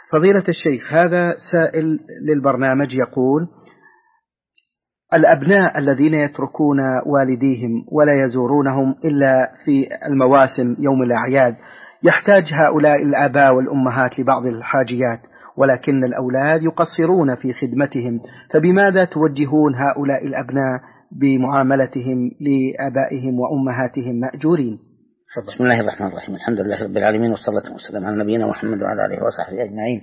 فضيلة الشيخ، هذا سائل للبرنامج يقول: الأبناء الذين يتركون والديهم ولا يزورونهم إلا في المواسم يوم الأعياد، يحتاج هؤلاء الآباء والأمهات لبعض الحاجيات، ولكن الأولاد يقصرون في خدمتهم، فبماذا توجهون هؤلاء الأبناء بمعاملتهم لآبائهم وأمهاتهم مأجورين؟ بسم الله الرحمن الرحيم، الحمد لله رب العالمين، والصلاة والسلام على نبينا محمد وعلى آله وصحبه أجمعين.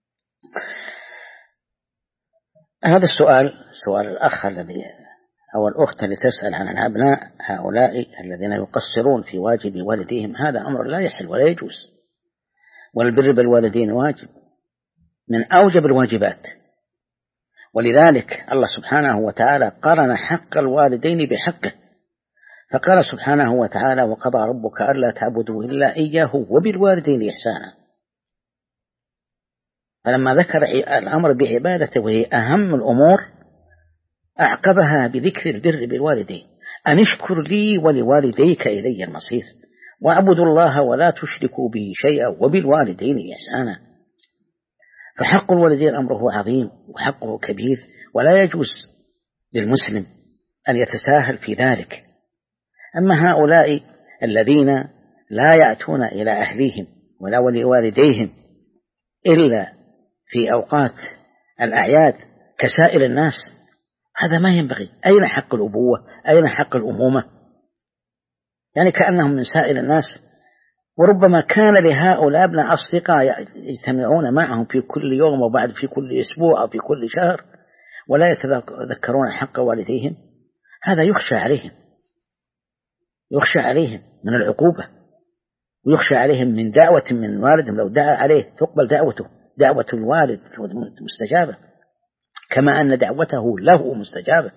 هذا السؤال، سؤال الأخ الذي أو الأخت التي تسأل عن الأبناء هؤلاء الذين يقصرون في واجب والديهم، هذا أمر لا يحل ولا يجوز، والبر بالوالدين واجب من أوجب الواجبات، ولذلك الله سبحانه وتعالى قرن حق الوالدين بحقه، فقال سبحانه وتعالى: وقضى ربك ألا تعبدوا إلا إياه وبالوالدين إحسانا. فلما ذكر الأمر بعبادته وهي أهم الأمور أعقبها بذكر البر بالوالدين: أن اشكر لي ولوالديك إلي المصير واعبدوا الله ولا تشركوا به شيئا وبالوالدين إحسانا. فحق الوالدين أمره عظيم وحقه كبير، ولا يجوز للمسلم أن يتساهل في ذلك. أما هؤلاء الذين لا يأتون إلى أهليهم ولا ولوالديهم إلا في أوقات الأعياد كسائر الناس، هذا ما ينبغي. أين حق الأبوة؟ أين حق الأمومة؟ يعني كأنهم من سائر الناس. وربما كان لهؤلاء ابن أصدقاء يجتمعون معهم في كل يوم وبعد في كل أسبوع أو في كل شهر ولا يتذكرون حق والديهم. هذا يخشى عليهم، يخشى عليهم من العقوبة، ويخشى عليهم من دعوة من والدهم لو دعا عليه تقبل دعوته، دعوة الوالد مستجابة كما أن دعوته له مستجابة،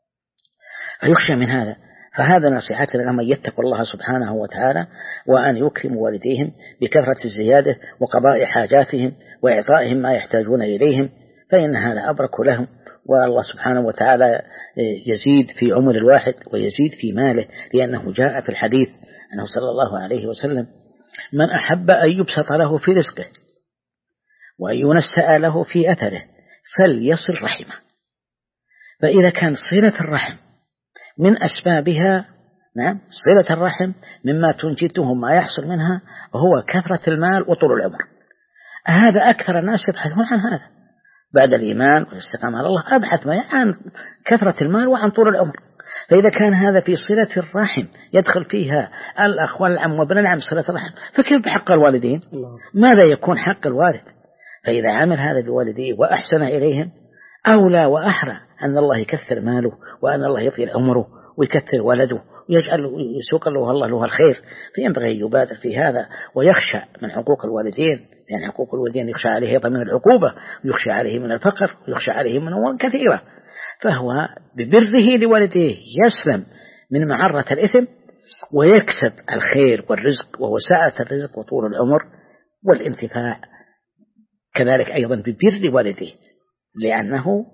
فيخشى من هذا. فهذا نصيحتنا لهم: أن يتقوا الله سبحانه وتعالى، وأن يكرموا والديهم بكثرة الزيادة وقضاء حاجاتهم وإعطائهم ما يحتاجون إليهم، فإن هذا أبرك لهم. والله سبحانه وتعالى يزيد في عمر الواحد ويزيد في ماله، لأنه جاء في الحديث أنه صلى الله عليه وسلم: من أحب أن يبسط له في رزقه وأن ينسأ له في أثره فليصل رحمه. فإذا كان صلة الرحم من أسبابها، نعم، صلة الرحم مما تنجده ما يحصل منها هو كثرة المال وطول العمر. هذا أكثر الناس يبحثون عن هذا بعد الإيمان والاستقامة على الله، أبحث ما عن كثرة المال وعن طول العمر. فإذا كان هذا في صلة الرحم يدخل فيها الأخ والعم وابن العم صلة الرحم، فكيف بحق الوالدين؟ ماذا يكون حق الوالد؟ فإذا عمل هذا بوالديه وأحسن إليهم أولى وأحرى أن الله يكثر ماله، وأن الله يطيل عمره ويكثر ولده ويجعل يسوق له الله له الخير. فينبغي أن يبادر في هذا ويخشى من حقوق الوالدين، لأن حقوق الوالدين يخشى عليه أيضا من العقوبة، ويخشى عليه من الفقر، ويخشى عليه من أمور كثيرة. فهو ببره لوالديه يسلم من معرة الإثم ويكسب الخير والرزق وهو سعة الرزق وطول العمر والانتفاع. كذلك أيضا ببر والديه، لأنه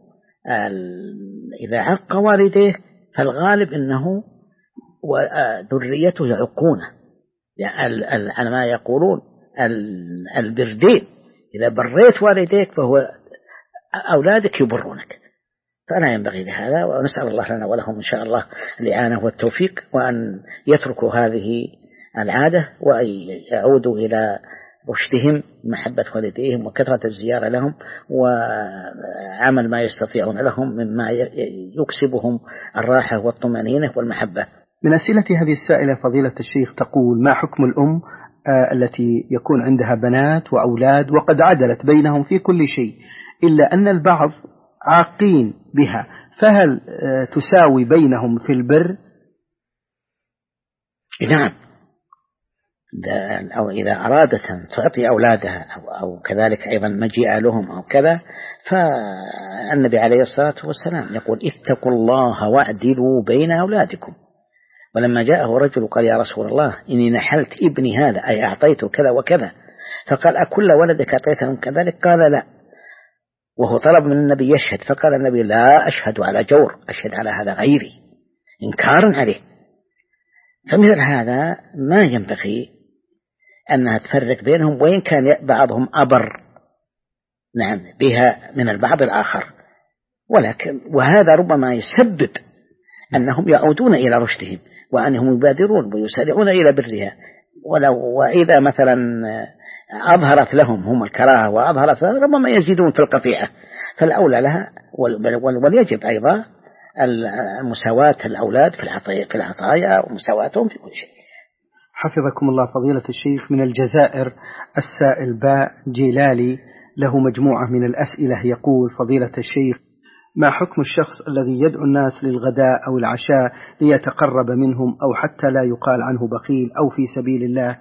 إذا عق والديه فالغالب أنه وذريته يعقونه، يعني على ما يقولون البردين، إذا بريت والديك فهو أولادك يبرونك. فأنا ينبغي لهذا، ونسأل الله لنا ولهم إن شاء الله الإعانة والتوفيق، وأن يتركوا هذه العادة وأن يعودوا إلى رشدهم، محبة والديهم وكثرة الزيارة لهم وعمل ما يستطيعون لهم مما يكسبهم الراحة والطمأنينة والمحبة. من أسئلة هذه السائلة فضيلة الشيخ تقول: ما حكم الأم التي يكون عندها بنات وأولاد وقد عدلت بينهم في كل شيء، إلا أن البعض عاقين بها، فهل تساوي بينهم في البر؟ نعم، أو إذا أرادت أن تعطي أولادها أو كذلك أيضا مجيء لهم أو كذا، فالنبي عليه الصلاة والسلام يقول: اتقوا الله واعدلوا بين أولادكم. ولما جاءه رجل قال: يا رسول الله إني نحلت ابني هذا، أي أعطيته كذا وكذا، فقال: أكل ولدك أعطيتهم كذلك؟ قال: لا. وهو طلب من النبي يشهد، فقال النبي: لا أشهد على جور، أشهد على هذا غيري، إنكارا عليه. فمثل هذا ما ينبغي أنها تفرق بينهم، وإن كان بعضهم أبر نعم بها من البعض الآخر، ولكن وهذا ربما يسبب أنهم يعودون إلى رشدهم وأنهم يبادرون ويسارعون إلى برها. وإذا مثلا أظهرت لهم هم الكراهة وأظهرت لهم ربما يزيدون في القطيعة، فالأولى لها وليجب أيضا مساواة الأولاد في العطايا ومساواتهم في كل شيء. حفظكم الله فضيلة الشيخ. من الجزائر السائل باء جيلالي له مجموعة من الأسئلة، يقول: فضيلة الشيخ، ما حكم الشخص الذي يدعو الناس للغداء أو العشاء ليتقرب منهم أو حتى لا يقال عنه بخيل أو في سبيل الله؟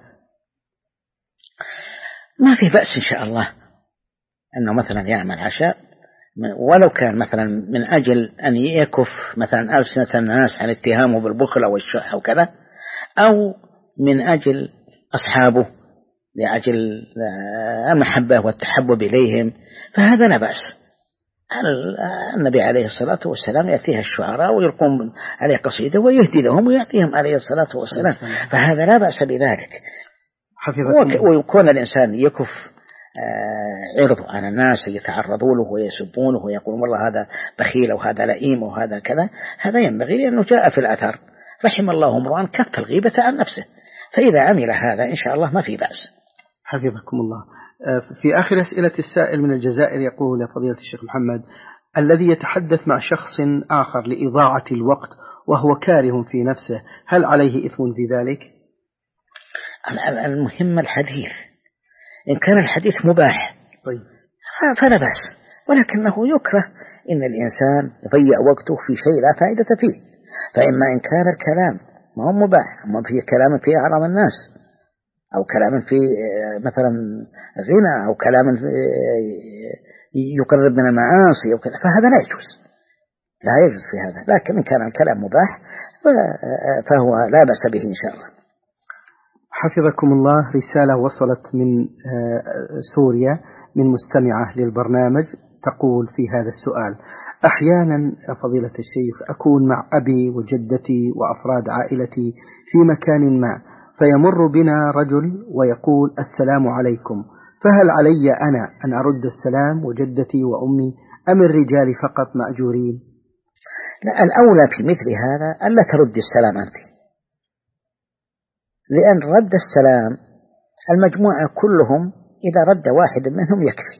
ما في بأس إن شاء الله أنه مثلا يعمل عشاء، ولو كان مثلا من أجل أن يكف مثلا ألسنة الناس عن اتهامه بالبخل أو الشح أو كذا، أو من أجل أصحابه لأجل المحبة والتحبب إليهم، فهذا لا بأس. النبي عليه الصلاة والسلام يأتيها الشعراء ويلقون عليه قصيدة ويهدي لهم ويعطيهم عليه الصلاة والسلام، فهذا لا بأس بذلك. ويكون الإنسان يكف عرضه عن الناس يتعرضوا له ويسبونه ويقولون والله هذا بخيل وهذا لئيم وهذا كذا، هذا ينبغي، لأنه جاء في الأثر: رحم الله امرأ كف الغيبة عن نفسه. فإذا عمل هذا إن شاء الله ما في بأس. حفظكم الله. في آخر أسئلة السائل من الجزائر يقول: فضيلة الشيخ محمد، الذي يتحدث مع شخص آخر لإضاعة الوقت وهو كاره في نفسه، هل عليه إثم في ذلك؟ المهم الحديث، إن كان الحديث مباح طيب فلا بأس، ولكنه يكره إن الإنسان يضيع وقته في شيء لا فائدة فيه. فإما إن كان الكلام ما هو مباح، ما فيه كلام فيه أعراض الناس، أو كلام فيه مثلا غنى، أو كلام يقرب من المعاصي أو كذا، فهذا لا يجوز، لا يجوز في هذا. لكن إن كان الكلام مباح فهو لا بأس به إن شاء الله. حفظكم الله. رسالة وصلت من سوريا من مستمعة للبرنامج، تقول في هذا السؤال: أحيانا فضيلة الشيخ أكون مع أبي وجدتي وأفراد عائلتي في مكان ما، فيمر بنا رجل ويقول: السلام عليكم، فهل علي أنا أن أرد السلام وجدتي وأمي، أم الرجال فقط مأجورين؟ لا، الأولى في مثل هذا ألا ترد السلام أنت، لأن رد السلام المجموعة كلهم إذا رد واحد منهم يكفي.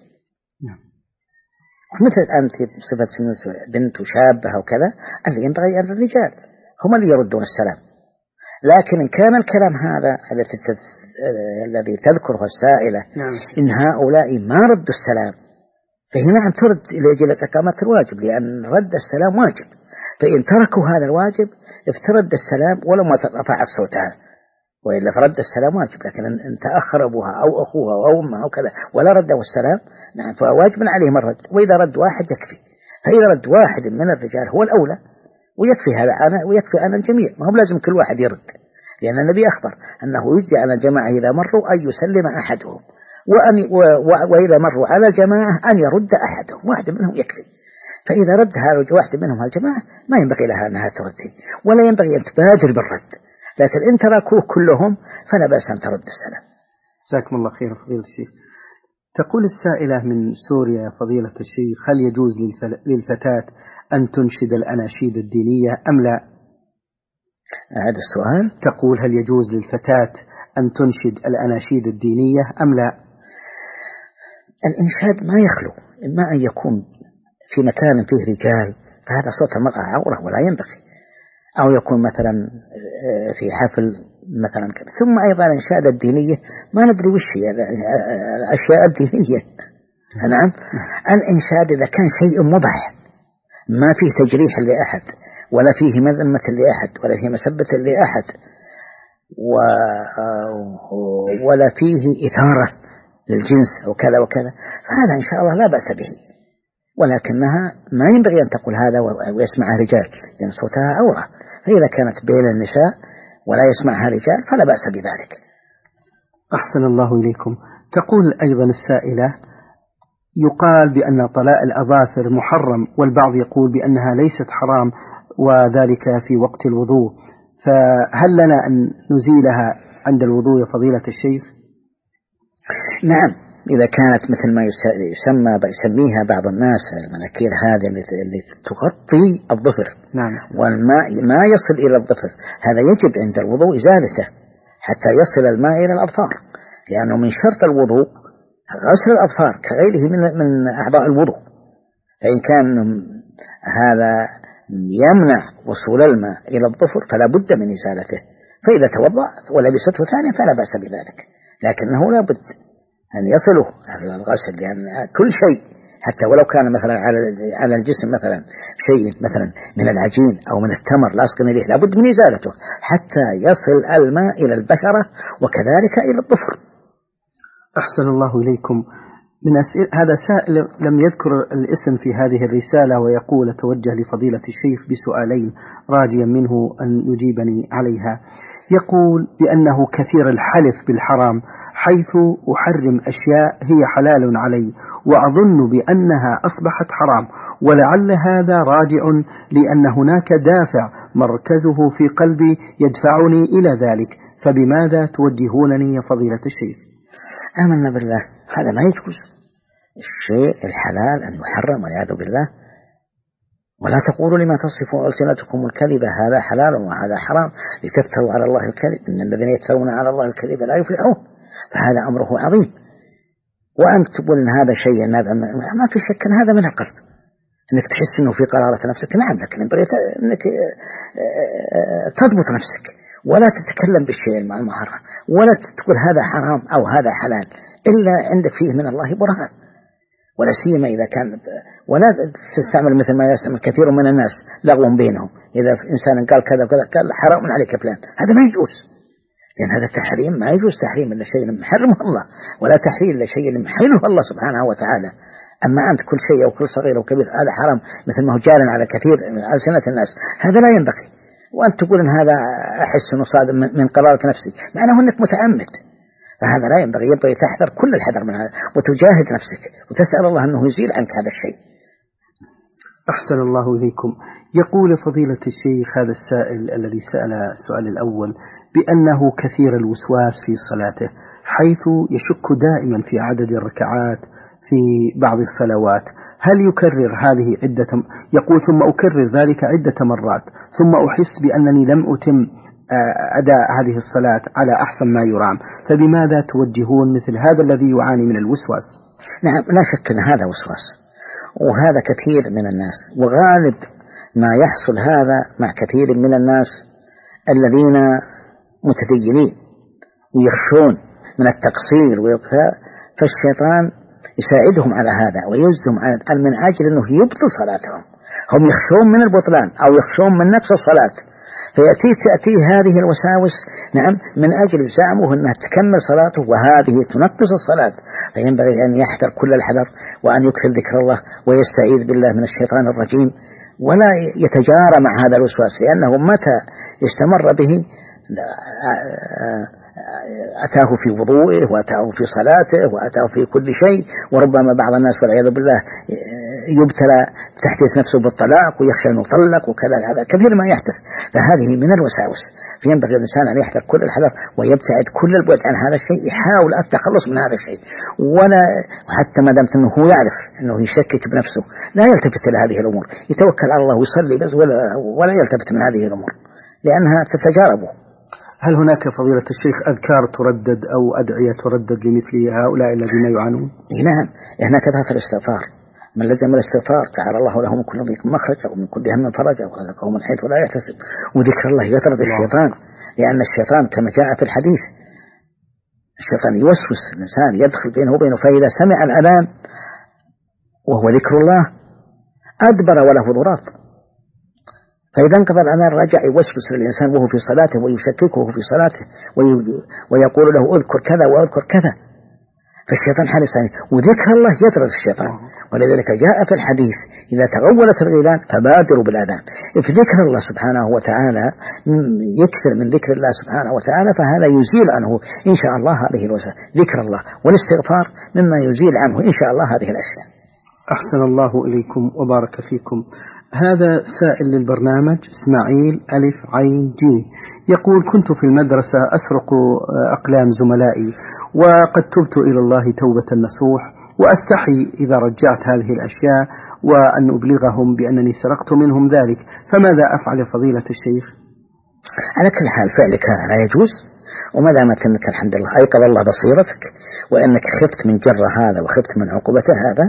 مثل أنت بصفة بنت شابة وكذا، اللي ينبغي أن الرجال هم اللي يردون السلام. لكن إن كان الكلام هذا الذي تذكره السائلة إن هؤلاء ما ردوا السلام، فهنا أن ترد لأجل إقامة الواجب، لأن رد السلام واجب. فإن تركوا هذا الواجب افترد السلام ولو ما رفعت صوتها، وإلا فرد السلام واجب. لكن إن تأخر أبوها أو أخوها أو أمها أو كذا ولا ردوا السلام، نعم، فواجب عليهم الرد. وإذا رد واحد يكفي. فإذا رد واحد من الرجال هو الأولى، ويكفي هذا ويكفي عن الجميع، ما هو لازم كل واحد يرد، لأن النبي أخبر أنه يجزي على الجماعة إذا مروا أن يسلم أحدهم، وإذا مروا على جماعة أن يرد أحدهم، واحد منهم يكفي. فإذا رد واحد منهم الجماعة ما ينبغي لها أنها ترد، ولا ينبغي أن تبادر بالرد. لكن إن تركوه كلهم فلا بأس أن ترد السلام. جزاكم الله خير فضيلة الشيخ. تقول السائلة من سوريا: فضيلة الشيخ، هل يجوز للفتاة أن تنشد الأناشيد الدينية أم لا؟ هذا السؤال. تقول: هل يجوز للفتاة أن تنشد الأناشيد الدينية أم لا؟ الإنشاد ما يخلو، إما أن يكون في مكان فيه رجال فهذا صوت المرأة عورة ولا ينبغي، أو يكون مثلا في حفل مثلا كذا. ثم أيضا الأنشاد الدينية ما ندري وش هي الأشياء الدينية. نعم، الإنشاد إذا كان شيء مباح ما فيه تجريح لأحد ولا فيه مذمة لأحد ولا فيه مسبة لأحد ولا فيه إثارة للجنس وكذا وكذا، فهذا إن شاء الله لا بأس به. ولكنها ما ينبغي أن تقول هذا ويسمعها رجال، لأن صوتها عورة. فإذا كانت بين النساء ولا يسمعها رجال فلا بأس بذلك. أحسن الله إليكم. تقول أيضا السائلة: يقال بأن طلاء الأظافر محرم، والبعض يقول بأنها ليست حرام، وذلك في وقت الوضوء، فهل لنا أن نزيلها عند الوضوء يا فضيلة الشيخ؟ نعم، إذا كانت مثل ما يسميها بعض الناس المناكير هذه اللي تغطي الظفر، نعم، والماء ما يصل إلى الظفر، هذا يجب عند الوضوء إزالته حتى يصل الماء إلى الأظفار، لأنه من شرط الوضوء غسل الأظفار كغيره من أعضاء الوضوء. فإن كان هذا يمنع وصول الماء إلى الظفر فلا بد من إزالته، فإذا توضأ ولبسته ثانيا فلا بأس بذلك، لكنه لا بد أن يصله الغسل، لأن كل شيء حتى ولو كان مثلا على الجسم مثلا شيء مثلا من العجين أو من التمر لاصق إليه لا بد من إزالته حتى يصل الماء إلى البشرة وكذلك إلى الظفر. أحسن الله إليكم. هذا سائل لم يذكر الاسم في هذه الرسالة، ويقول: توجه لفضيلة الشيخ بسؤالين راجيا منه أن يجيبني عليها. يقول بأنه كثير الحلف بالحرام، حيث أحرم أشياء هي حلال علي وأظن بأنها أصبحت حرام، ولعل هذا راجع لأن هناك دافع مركزه في قلبي يدفعني إلى ذلك، فبماذا توجهونني يا فضيلة الشيخ؟ آمنا بالله، هذا ما يجوز. الشيء الحلال أن يحرم والعياذ بالله، ولا تقولوا لما تصف ألسنتكم الكذب هذا حلال وهذا حرام لتفتروا على الله الكذب، إن الذين يفترون على الله الكذب لا يفلحون، فهذا أمره عظيم. وأنت تقول إن هذا شيء ما في شك أن هذا من القلب، إنك تحس إنه في قرارة نفسك، نعم، لكن إنك تضبط نفسك ولا تتكلم بالشيء المحرم، ولا تقول هذا حرام أو هذا حلال إلا عندك فيه من الله برهان، ولا سيما إذا كان، ولا تستعمل مثل ما يستعمل كثير من الناس لغو بينهم، إذا إنسان قال كذا وكذا قال حرام عليك فلان، هذا ما يجوز، لأن هذا التحريم ما يجوز تحريم إلا شيء محرمه الله، ولا تحريم إلا شيء محله الله سبحانه وتعالى. أما أنت كل شيء أو كل صغير أو كبير هذا حرام مثل ما هو جار على كثير من ألسنة الناس، هذا لا ينبغي. وأنت تقول إن هذا أحس إنه صادم من قرارة نفسي، معناه أنك متعمد، فهذا لا ينبغي. ينبغي تحذر كل الحذر من هذا وتجاهد نفسك وتسأل الله أنه يزيل عنك هذا الشيء. أحسن الله إليكم. يقول فضيلة الشيخ هذا السائل الذي سأل السؤال الأول بأنه كثير الوسواس في صلاته، حيث يشك دائما في عدد الركعات في بعض الصلوات، هل يكرر هذه يقول ثم أكرر ذلك عدة مرات ثم أحس بأنني لم أتم أداء هذه الصلاة على أحسن ما يرام، فبماذا توجهون مثل هذا الذي يعاني من الوسواس؟ نعم، لا شك أن هذا وسواس، وهذا كثير من الناس، وغالب ما يحصل هذا مع كثير من الناس الذين متدينين ويخشون من التقصير فالشيطان يساعدهم على هذا ويجزهم من أجل أنه يبطل صلاتهم. هم يخشون من البطلان أو يخشون من نقص الصلاة، تأتي هذه الوساوس، نعم، من أجل زعمه أنها تكمل صلاته وهذه تنقص الصلاة. فينبغي أن يحذر كل الحذر وأن يكثر ذكر الله ويستعيذ بالله من الشيطان الرجيم، ولا يتجارى مع هذا الوسواس، لأنه متى استمر به أتاه في وضوئه وأتاه في صلاته وأتاه في كل شيء. وربما بعض الناس والعياذ بالله يبتلى تحدث نفسه بالطلاق ويخشى أن يطلق وكذا، هذا كثير ما يحدث، فهذه من الوساوس. فينبغي الإنسان أن يحذر كل الحذر ويبتعد كل البعد عن هذا الشيء، يحاول التخلص من هذا الشيء، ولا حتى ما دامت أنه هو يعرف أنه يشكك بنفسه لا يلتفت إلى هذه الأمور، يتوكل على الله ويصلي بس ولا يلتفت من هذه الأمور لأنها تتجاربه. هل هناك فضيلة الشيخ أذكار تردد أو أدعية تردد لمثل هؤلاء الذين يعانون؟ نعم، هناك كثرة الاستغفار، من لزم الاستغفار جعل الله له من كل ضيق مخرجا ومن كل هم فرجا ورزقه من حيث لا يحتسب. وذكر الله يطرد الشيطان، لأن الشيطان كما جاء في الحديث الشيطان يوسوس الإنسان، يدخل بينه وبينه، فإذا سمع الأذان وهو ذكر الله أدبر وله ضراط، فإذا انقضى الأذان رجع يوسوس للإنسان وهو في صلاته ويشككه في صلاته ويقول له اذكر كذا واذكر كذا، فالشيطان حريص عليه. وذكر الله يطرد الشيطان، ولذلك جاء في الحديث إذا تغولت الغيلان فبادروا بالأذان. في ذكر الله سبحانه وتعالى يكثر من ذكر الله سبحانه وتعالى، فهذا يزيل عنه إن شاء الله هذه الوسائل، ذكر الله والاستغفار مما يزيل عنه إن شاء الله هذه الأشياء. أحسن الله إليكم وبارك فيكم. هذا سائل للبرنامج إسماعيل ألف عين جيم، يقول: كنت في المدرسة أسرق أقلام زملائي، وقد تبت إلى الله توبة نصوح، وأستحي إذا رجعت هذه الأشياء وأن أبلغهم بأنني سرقت منهم ذلك، فماذا أفعل فضيلة الشيخ؟ على كل حال فعلك هذا لا يجوز، وما دامت أنك الحمد لله أيقظ الله بصيرتك وأنك خفت من جر هذا وخفت من عقوبته هذا،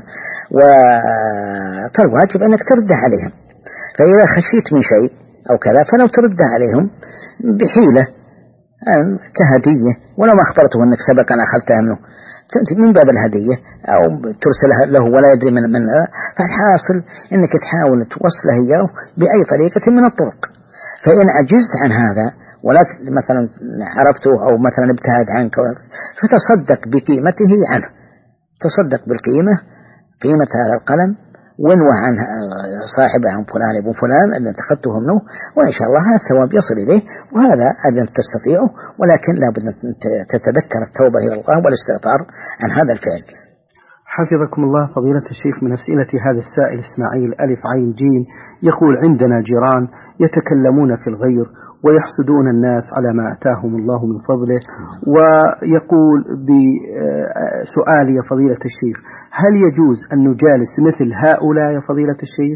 فالواجب أنك ترده عليهم. فإذا خشيت من شيء أو كذا فلو ترده عليهم بحيلة كهدية، ولو ما أخبرته أنك سبقا أخذتها منه من باب الهدية، أو ترسلها له ولا يدري من فالحاصل أنك تحاول توصله إياه بأي طريقة من الطرق. فإن عجزت عن هذا ولا مثلا عرفته أو مثلا ابتعد عنك فتصدق بقيمته عنه، تصدق بالقيمة، قيمة هذا القلم، وانوه عن صاحبه عن فلان ابن فلان الذي اتخذته منه، وإن شاء الله هذا الثواب يصل إليه. وهذا أذن تستطيعه، ولكن لا بد أن تتذكر التوبة إلى الله والاستغفار عن هذا الفعل. حفظكم الله فضيلة الشيخ. من أسئلة هذا السائل إسماعيل ألف عين جيم يقول: عندنا جيران يتكلمون في الغير ويحسدون الناس على ما أتاهم الله من فضله، ويقول بسؤال يا فضيلة الشيخ: هل يجوز أن نجالس مثل هؤلاء يا فضيلة الشيخ؟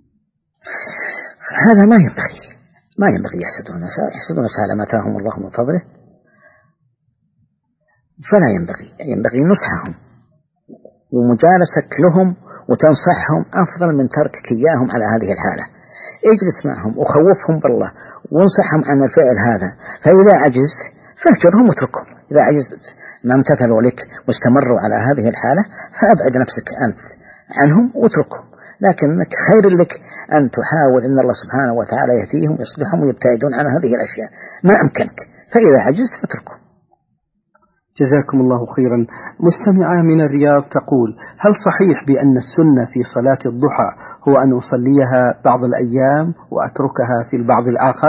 هذا ما ينبغي يحسدون الناس على ما أتاهم الله من فضله، فلا ينبغي نصحهم ومجالسك لهم وتنصحهم أفضل من تركك إياهم على هذه الحالة. اجلس معهم وخوفهم بالله وانصحهم عن الفعل هذا، فإذا عجزت فاهجرهم واتركهم. إذا عجزت ما امتثلوا لك واستمروا على هذه الحالة فأبعد نفسك أنت عنهم واتركهم. لكنك خير لك أن تحاول أن الله سبحانه وتعالى يهديهم ويصلحهم ويبتعدون عن هذه الأشياء ما أمكنك، فإذا عجزت فاتركهم. جزاكم الله خيرا. مستمعة من الرياض تقول: هل صحيح بأن السنة في صلاة الضحى هو أن أصليها بعض الأيام وأتركها في البعض الآخر؟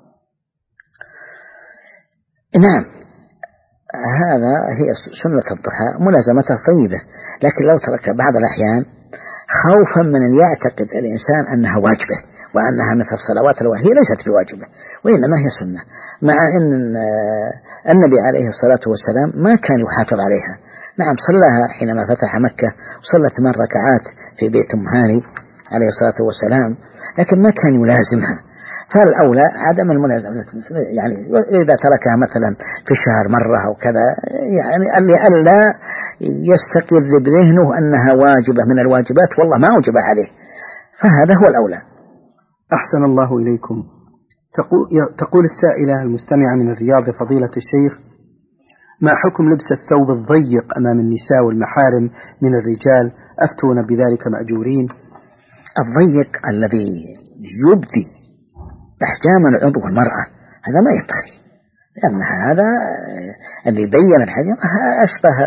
نعم، هذا هي سنة الضحى ملازمتها طيبة، لكن لو ترك بعض الأحيان خوفا من أن يعتقد الإنسان أنها واجبة وأنها مثل الصلوات الواهية ليست بواجبة وإنما هي سنة، مع أن النبي عليه الصلاة والسلام ما كان يحافظ عليها. نعم صلىها حينما فتح مكة وصلى 8 ركعات في بيت أم هاني عليه الصلاة والسلام، لكن ما كان يلازمها. فالأولى عدم الملازمة، يعني إذا تركها مثلا في الشهر مرة أو كذا، يعني لئلا يستقر بذهنه أنها واجبة من الواجبات والله ما أوجب عليه، فهذا هو الأولى. أحسن الله إليكم. تقول السائلة المستمعة من الرياض: فضيلة الشيخ، ما حكم لبس الثوب الضيق أمام النساء والمحارم من الرجال؟ أفتون بذلك مأجورين. الضيق الذي يبدي أحجام العضو المرأة هذا ما ينبغي، لأن هذا اللي يبين الحجم أشبه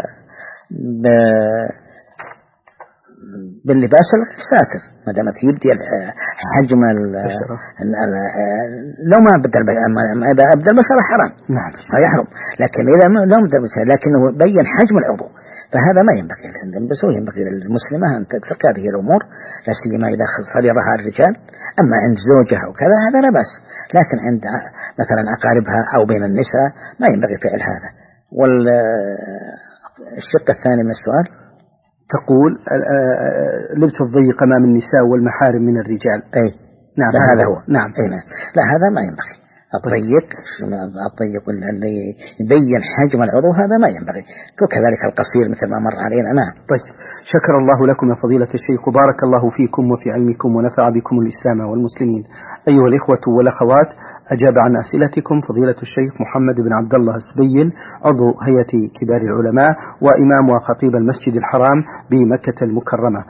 باللباس الساتر، ما دامت يبدي حجم لو ما بدل إذا أبدل البشرة حرام، نعم يحرم، لكن إذا لو بدل لكنه بين حجم العضو فهذا ما ينبغي أن تلبسه. ينبغي للمسلمة أن تترك هذه الأمور، لا سيما إذا صدرها الرجال. أما عند زوجها وكذا هذا لا بأس، لكن عند مثلا أقاربها أو بين النساء ما ينبغي فعل هذا. والشق الثاني من السؤال تقول لبس الضيق أمام النساء والمحارم من الرجال. أي نعم هذا هو. نعم. لا هذا ما ينبغي. الضيق اللي يبين حجم العضو هذا ما ينبغي، وكذلك القصير مثل ما مر علينا. نعم. طيب، شكر الله لكم يا فضيلة الشيخ، وبارك الله فيكم وفي علمكم ونفع بكم الإسلام والمسلمين. أيها الإخوة والأخوات، أجاب عن أسئلتكم فضيلة الشيخ محمد بن عبد الله السبيل، عضو هيئة كبار العلماء وإمام وخطيب المسجد الحرام بمكة المكرمة.